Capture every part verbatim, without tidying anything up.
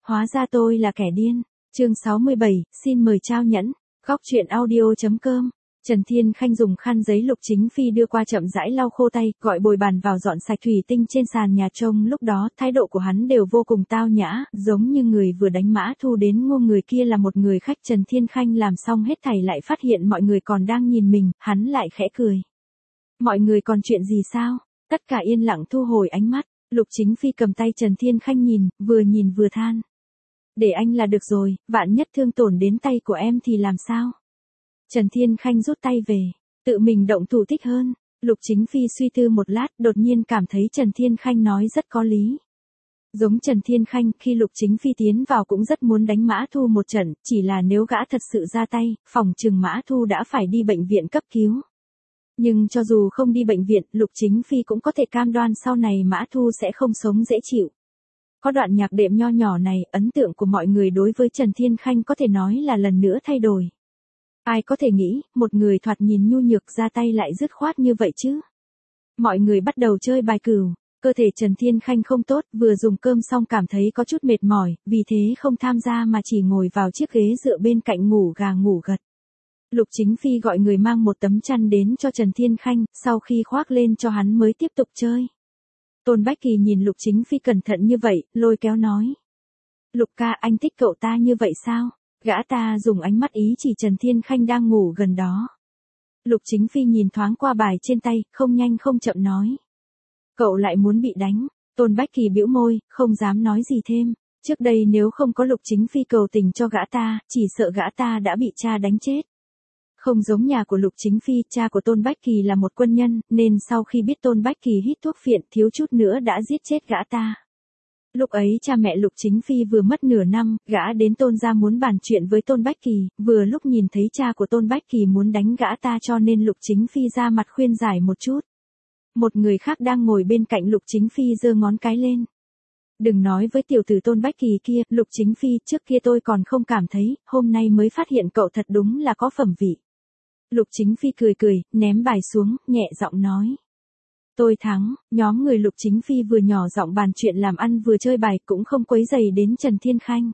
Hóa ra tôi là kẻ điên. Chương sáu mươi bảy, xin mời trao nhẫn. Góc truyện audio.com. Trần Thiên Khanh dùng khăn giấy Lục Chính Phi đưa qua chậm rãi lau khô tay, gọi bồi bàn vào dọn sạch thủy tinh trên sàn nhà trông lúc đó, thái độ của hắn đều vô cùng tao nhã, giống như người vừa đánh mã thu đến ngô người kia là một người khách. Trần Thiên Khanh làm xong hết thảy lại phát hiện mọi người còn đang nhìn mình, hắn lại khẽ cười. Mọi người còn chuyện gì sao? Tất cả yên lặng thu hồi ánh mắt, Lục Chính Phi cầm tay Trần Thiên Khanh nhìn, vừa nhìn vừa than. Để anh là được rồi, vạn nhất thương tổn đến tay của em thì làm sao? Trần Thiên Khanh rút tay về, tự mình động thủ thích hơn. Lục Chính Phi suy tư một lát, đột nhiên cảm thấy Trần Thiên Khanh nói rất có lý. Giống Trần Thiên Khanh, khi Lục Chính Phi tiến vào cũng rất muốn đánh Mã Thu một trận, chỉ là nếu gã thật sự ra tay, phòng trừng Mã Thu đã phải đi bệnh viện cấp cứu. Nhưng cho dù không đi bệnh viện, Lục Chính Phi cũng có thể cam đoan sau này Mã Thu sẽ không sống dễ chịu. Có đoạn nhạc đệm nho nhỏ này, ấn tượng của mọi người đối với Trần Thiên Khanh có thể nói là lần nữa thay đổi. Ai có thể nghĩ, một người thoạt nhìn nhu nhược ra tay lại dứt khoát như vậy chứ? Mọi người bắt đầu chơi bài cừu, cơ thể Trần Thiên Khanh không tốt, vừa dùng cơm xong cảm thấy có chút mệt mỏi, vì thế không tham gia mà chỉ ngồi vào chiếc ghế dựa bên cạnh ngủ gà ngủ gật. Lục Chính Phi gọi người mang một tấm chăn đến cho Trần Thiên Khanh, sau khi khoác lên cho hắn mới tiếp tục chơi. Tôn Bách Kỳ nhìn Lục Chính Phi cẩn thận như vậy, lôi kéo nói. Lục ca, anh thích cậu ta như vậy sao? Gã ta dùng ánh mắt ý chỉ Trần Thiên Khanh đang ngủ gần đó. Lục Chính Phi nhìn thoáng qua bài trên tay, không nhanh không chậm nói. Cậu lại muốn bị đánh. Tôn Bách Kỳ bĩu môi, không dám nói gì thêm. Trước đây nếu không có Lục Chính Phi cầu tình cho gã ta, chỉ sợ gã ta đã bị cha đánh chết. Không giống nhà của Lục Chính Phi, cha của Tôn Bách Kỳ là một quân nhân, nên sau khi biết Tôn Bách Kỳ hít thuốc phiện thiếu chút nữa đã giết chết gã ta. Lúc ấy cha mẹ Lục Chính Phi vừa mất nửa năm, gã đến Tôn gia muốn bàn chuyện với Tôn Bách Kỳ, vừa lúc nhìn thấy cha của Tôn Bách Kỳ muốn đánh gã ta cho nên Lục Chính Phi ra mặt khuyên giải một chút. Một người khác đang ngồi bên cạnh Lục Chính Phi giơ ngón cái lên. Đừng nói với tiểu tử Tôn Bách Kỳ kia, Lục Chính Phi, trước kia tôi còn không cảm thấy, hôm nay mới phát hiện cậu thật đúng là có phẩm vị. Lục Chính Phi cười cười, ném bài xuống, nhẹ giọng nói. Tôi thắng. Nhóm người Lục Chính Phi vừa nhỏ giọng bàn chuyện làm ăn vừa chơi bài cũng không quấy rầy đến Trần Thiên Khanh.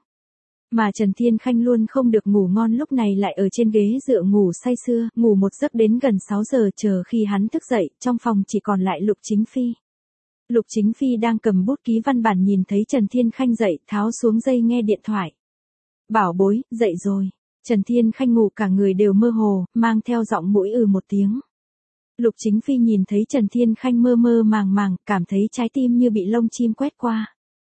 Mà Trần Thiên Khanh luôn không được ngủ ngon lúc này lại ở trên ghế dựa ngủ say sưa, ngủ một giấc đến gần sáu giờ chờ khi hắn thức dậy, trong phòng chỉ còn lại Lục Chính Phi. Lục Chính Phi đang cầm bút ký văn bản nhìn thấy Trần Thiên Khanh dậy, tháo xuống dây nghe điện thoại. Bảo bối, dậy rồi. Trần Thiên Khanh ngủ cả người đều mơ hồ, mang theo giọng mũi ừ một tiếng. Lục Chính Phi nhìn thấy Trần Thiên Khanh mơ mơ màng màng, cảm thấy trái tim như bị lông chim quét qua.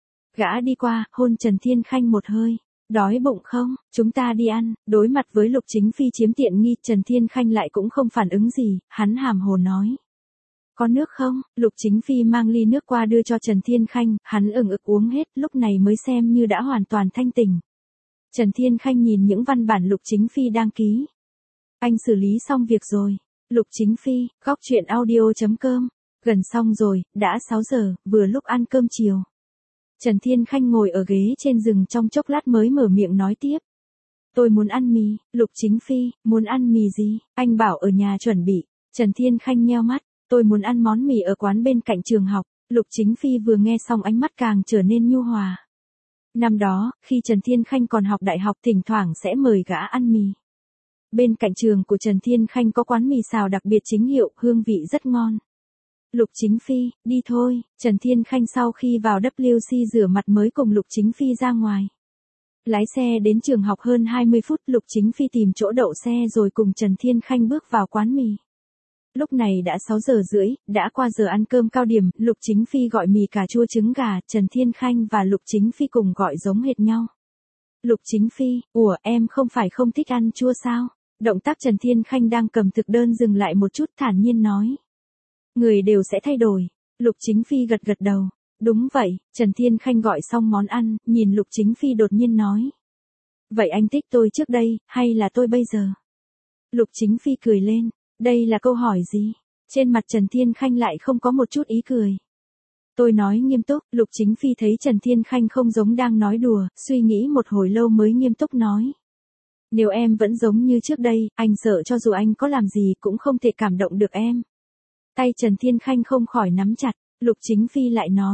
Gã đi qua, hôn Trần Thiên Khanh một hơi. Đói bụng không? Chúng ta đi ăn. Đối mặt với Lục Chính Phi chiếm tiện nghi, Trần Thiên Khanh lại cũng không phản ứng gì, hắn hàm hồ nói. Có nước không? Lục Chính Phi mang ly nước qua đưa cho Trần Thiên Khanh, hắn ừng ực uống hết, lúc này mới xem như đã hoàn toàn thanh tỉnh. Trần Thiên Khanh nhìn những văn bản Lục Chính Phi đang ký. Anh xử lý xong việc rồi. Lục Chính Phi, góc truyện audio.com. Gần xong rồi, đã sáu giờ, vừa lúc ăn cơm chiều. Trần Thiên Khanh ngồi ở ghế trên giường trong chốc lát mới mở miệng nói tiếp. Tôi muốn ăn mì. Lục Chính Phi, muốn ăn mì gì? Anh bảo ở nhà chuẩn bị. Trần Thiên Khanh nheo mắt. Tôi muốn ăn món mì ở quán bên cạnh trường học. Lục Chính Phi vừa nghe xong ánh mắt càng trở nên nhu hòa. Năm đó, khi Trần Thiên Khanh còn học đại học thỉnh thoảng sẽ mời gã ăn mì. Bên cạnh trường của Trần Thiên Khanh có quán mì xào đặc biệt chính hiệu, hương vị rất ngon. Lục Chính Phi, đi thôi. Trần Thiên Khanh sau khi vào W C rửa mặt mới cùng Lục Chính Phi ra ngoài. Lái xe đến trường học hơn hai mươi phút, Lục Chính Phi tìm chỗ đậu xe rồi cùng Trần Thiên Khanh bước vào quán mì. Lúc này đã sáu giờ rưỡi, đã qua giờ ăn cơm cao điểm, Lục Chính Phi gọi mì cà chua trứng gà, Trần Thiên Khanh và Lục Chính Phi cùng gọi giống hệt nhau. Lục Chính Phi, ủa em không phải không thích ăn chua sao? Động tác Trần Thiên Khanh đang cầm thực đơn dừng lại một chút thản nhiên nói. Người đều sẽ thay đổi. Lục Chính Phi gật gật đầu. Đúng vậy, Trần Thiên Khanh gọi xong món ăn, nhìn Lục Chính Phi đột nhiên nói. Vậy anh thích tôi trước đây, hay là tôi bây giờ? Lục Chính Phi cười lên. Đây là câu hỏi gì? Trên mặt Trần Thiên Khanh lại không có một chút ý cười. Tôi nói nghiêm túc, Lục Chính Phi thấy Trần Thiên Khanh không giống đang nói đùa, suy nghĩ một hồi lâu mới nghiêm túc nói. Nếu em vẫn giống như trước đây, anh sợ cho dù anh có làm gì cũng không thể cảm động được em. Tay Trần Thiên Khanh không khỏi nắm chặt, Lục Chính Phi lại nói.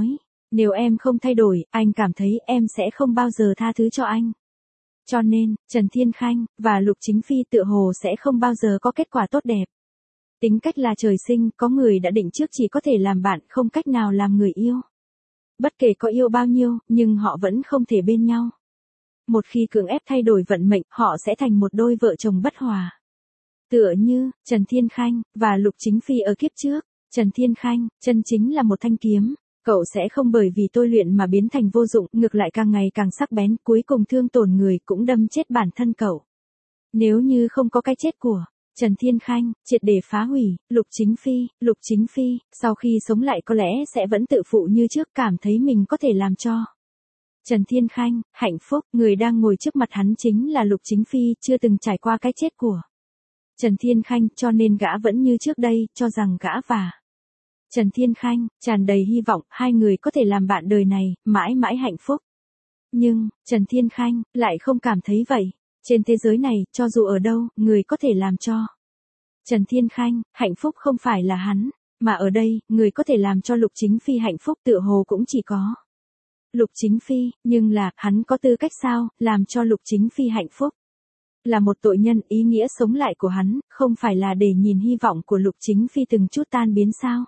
Nếu em không thay đổi, anh cảm thấy em sẽ không bao giờ tha thứ cho anh. Cho nên, Trần Thiên Khanh và Lục Chính Phi tựa hồ sẽ không bao giờ có kết quả tốt đẹp. Tính cách là trời sinh, có người đã định trước chỉ có thể làm bạn, không cách nào làm người yêu. Bất kể có yêu bao nhiêu, nhưng họ vẫn không thể bên nhau. Một khi cưỡng ép thay đổi vận mệnh, họ sẽ thành một đôi vợ chồng bất hòa. Tựa như, Trần Thiên Khanh và Lục Chính Phi ở kiếp trước. Trần Thiên Khanh, chân chính là một thanh kiếm. Cậu sẽ không bởi vì tôi luyện mà biến thành vô dụng, ngược lại càng ngày càng sắc bén, cuối cùng thương tổn người cũng đâm chết bản thân cậu. Nếu như không có cái chết của Trần Thiên Khanh, triệt để phá hủy, Lục Chính Phi, Lục Chính Phi, sau khi sống lại có lẽ sẽ vẫn tự phụ như trước, cảm thấy mình có thể làm cho Trần Thiên Khanh hạnh phúc. Người đang ngồi trước mặt hắn chính là Lục Chính Phi, chưa từng trải qua cái chết của Trần Thiên Khanh, cho nên gã vẫn như trước đây, cho rằng gã và Trần Thiên Khanh tràn đầy hy vọng, hai người có thể làm bạn đời này, mãi mãi hạnh phúc. Nhưng, Trần Thiên Khanh lại không cảm thấy vậy. Trên thế giới này, cho dù ở đâu, người có thể làm cho Trần Thiên Khanh hạnh phúc không phải là hắn, mà ở đây, người có thể làm cho Lục Chính Phi hạnh phúc tựa hồ cũng chỉ có Lục Chính Phi, nhưng là, hắn có tư cách sao, làm cho Lục Chính Phi hạnh phúc? Là một tội nhân, ý nghĩa sống lại của hắn, không phải là để nhìn hy vọng của Lục Chính Phi từng chút tan biến sao?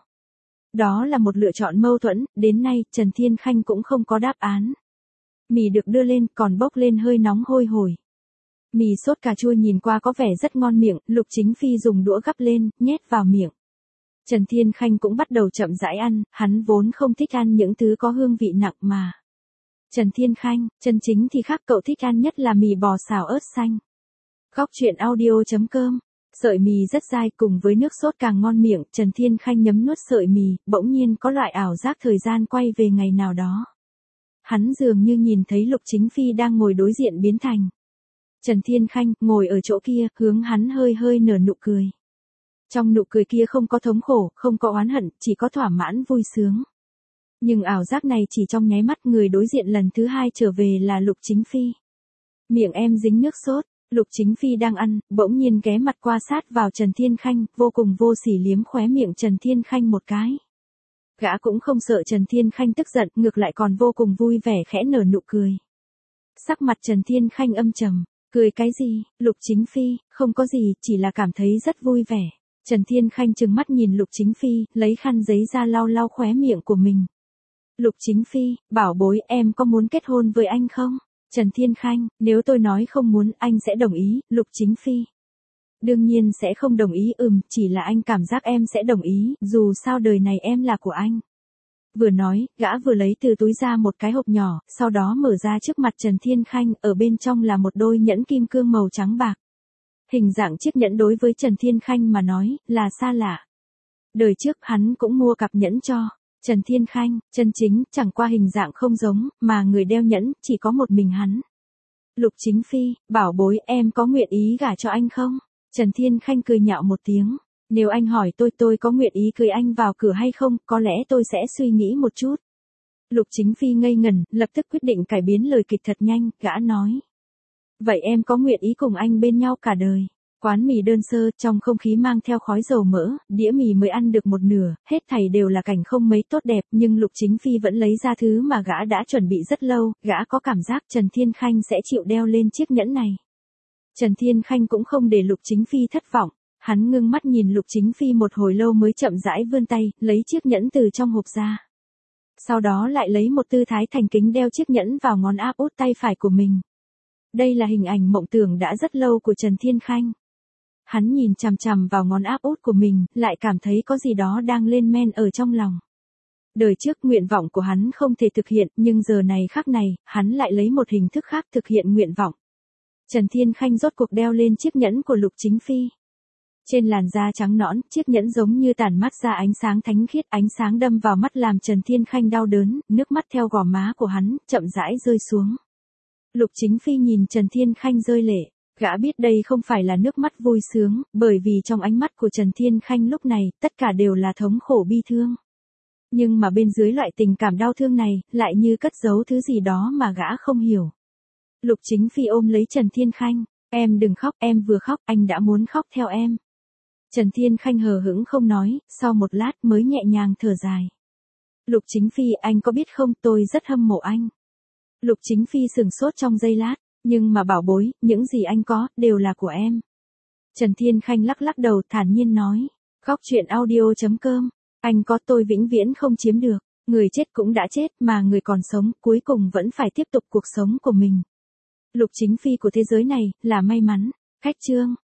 Đó là một lựa chọn mâu thuẫn, đến nay, Trần Thiên Khanh cũng không có đáp án. Mì được đưa lên, còn bốc lên hơi nóng hôi hổi. Mì sốt cà chua nhìn qua có vẻ rất ngon miệng, Lục Chính Phi dùng đũa gắp lên, nhét vào miệng. Trần Thiên Khanh cũng bắt đầu chậm rãi ăn, hắn vốn không thích ăn những thứ có hương vị nặng mà. Trần Thiên Khanh, chân chính thì khác, cậu thích ăn nhất là mì bò xào ớt xanh. Góc truyện audio chấm com. Sợi mì rất dai cùng với nước sốt càng ngon miệng, Trần Thiên Khanh nhấm nuốt sợi mì, bỗng nhiên có loại ảo giác thời gian quay về ngày nào đó. Hắn dường như nhìn thấy Lục Chính Phi đang ngồi đối diện biến thành Trần Thiên Khanh, ngồi ở chỗ kia, hướng hắn hơi hơi nở nụ cười. Trong nụ cười kia không có thống khổ, không có oán hận, chỉ có thỏa mãn vui sướng. Nhưng ảo giác này chỉ trong nháy mắt, người đối diện lần thứ hai trở về là Lục Chính Phi. Miệng em dính nước sốt, Lục Chính Phi đang ăn, bỗng nhiên ghé mặt qua sát vào Trần Thiên Khanh, vô cùng vô sỉ liếm khóe miệng Trần Thiên Khanh một cái. Gã cũng không sợ Trần Thiên Khanh tức giận, ngược lại còn vô cùng vui vẻ khẽ nở nụ cười. Sắc mặt Trần Thiên Khanh âm trầm, cười cái gì, Lục Chính Phi, không có gì, chỉ là cảm thấy rất vui vẻ. Trần Thiên Khanh trừng mắt nhìn Lục Chính Phi, lấy khăn giấy ra lau lau khóe miệng của mình. Lục Chính Phi, bảo bối, em có muốn kết hôn với anh không? Trần Thiên Khanh, nếu tôi nói không muốn, anh sẽ đồng ý. Lục Chính Phi, đương nhiên sẽ không đồng ý, ừm, chỉ là anh cảm giác em sẽ đồng ý, dù sao đời này em là của anh. Vừa nói, gã vừa lấy từ túi ra một cái hộp nhỏ, sau đó mở ra trước mặt Trần Thiên Khanh, ở bên trong là một đôi nhẫn kim cương màu trắng bạc. Hình dạng chiếc nhẫn đối với Trần Thiên Khanh mà nói, là xa lạ. Đời trước hắn cũng mua cặp nhẫn cho Trần Thiên Khanh, chân chính, chẳng qua hình dạng không giống, mà người đeo nhẫn, chỉ có một mình hắn. Lục Chính Phi, bảo bối, em có nguyện ý gả cho anh không? Trần Thiên Khanh cười nhạo một tiếng. Nếu anh hỏi tôi tôi có nguyện ý cưới anh vào cửa hay không, có lẽ tôi sẽ suy nghĩ một chút. Lục Chính Phi ngây ngẩn, lập tức quyết định cải biến lời kịch thật nhanh, gã nói. Vậy em có nguyện ý cùng anh bên nhau cả đời? Quán mì đơn sơ, trong không khí mang theo khói dầu mỡ, đĩa mì mới ăn được một nửa, hết thảy đều là cảnh không mấy tốt đẹp, nhưng Lục Chính Phi vẫn lấy ra thứ mà gã đã chuẩn bị rất lâu, gã có cảm giác Trần Thiên Khanh sẽ chịu đeo lên chiếc nhẫn này. Trần Thiên Khanh cũng không để Lục Chính Phi thất vọng, hắn ngưng mắt nhìn Lục Chính Phi một hồi lâu mới chậm rãi vươn tay, lấy chiếc nhẫn từ trong hộp ra. Sau đó lại lấy một tư thái thành kính đeo chiếc nhẫn vào ngón áp út tay phải của mình. Đây là hình ảnh mộng tưởng đã rất lâu của Trần Thiên Khanh. Hắn nhìn chằm chằm vào ngón áp út của mình, lại cảm thấy có gì đó đang lên men ở trong lòng. Đời trước nguyện vọng của hắn không thể thực hiện, nhưng giờ này khắc này, hắn lại lấy một hình thức khác thực hiện nguyện vọng. Trần Thiên Khanh rốt cuộc đeo lên chiếc nhẫn của Lục Chính Phi. Trên làn da trắng nõn, chiếc nhẫn giống như tản mát ra ánh sáng thánh khiết, ánh sáng đâm vào mắt làm Trần Thiên Khanh đau đớn, nước mắt theo gò má của hắn, chậm rãi rơi xuống. Lục Chính Phi nhìn Trần Thiên Khanh rơi lệ. Gã biết đây không phải là nước mắt vui sướng, bởi vì trong ánh mắt của Trần Thiên Khanh lúc này, tất cả đều là thống khổ bi thương. Nhưng mà bên dưới loại tình cảm đau thương này, lại như cất giấu thứ gì đó mà gã không hiểu. Lục Chính Phi ôm lấy Trần Thiên Khanh, em đừng khóc, em vừa khóc, anh đã muốn khóc theo em. Trần Thiên Khanh hờ hững không nói, sau một lát mới nhẹ nhàng thở dài. Lục Chính Phi, anh có biết không, tôi rất hâm mộ anh. Lục Chính Phi sừng sốt trong giây lát, nhưng mà bảo bối, những gì anh có, đều là của em. Trần Thiên Khanh lắc lắc đầu thản nhiên nói. Khóc chuyện audio.com, anh có tôi vĩnh viễn không chiếm được. Người chết cũng đã chết mà người còn sống cuối cùng vẫn phải tiếp tục cuộc sống của mình. Lục Chính Phi của thế giới này là may mắn. Khách chương.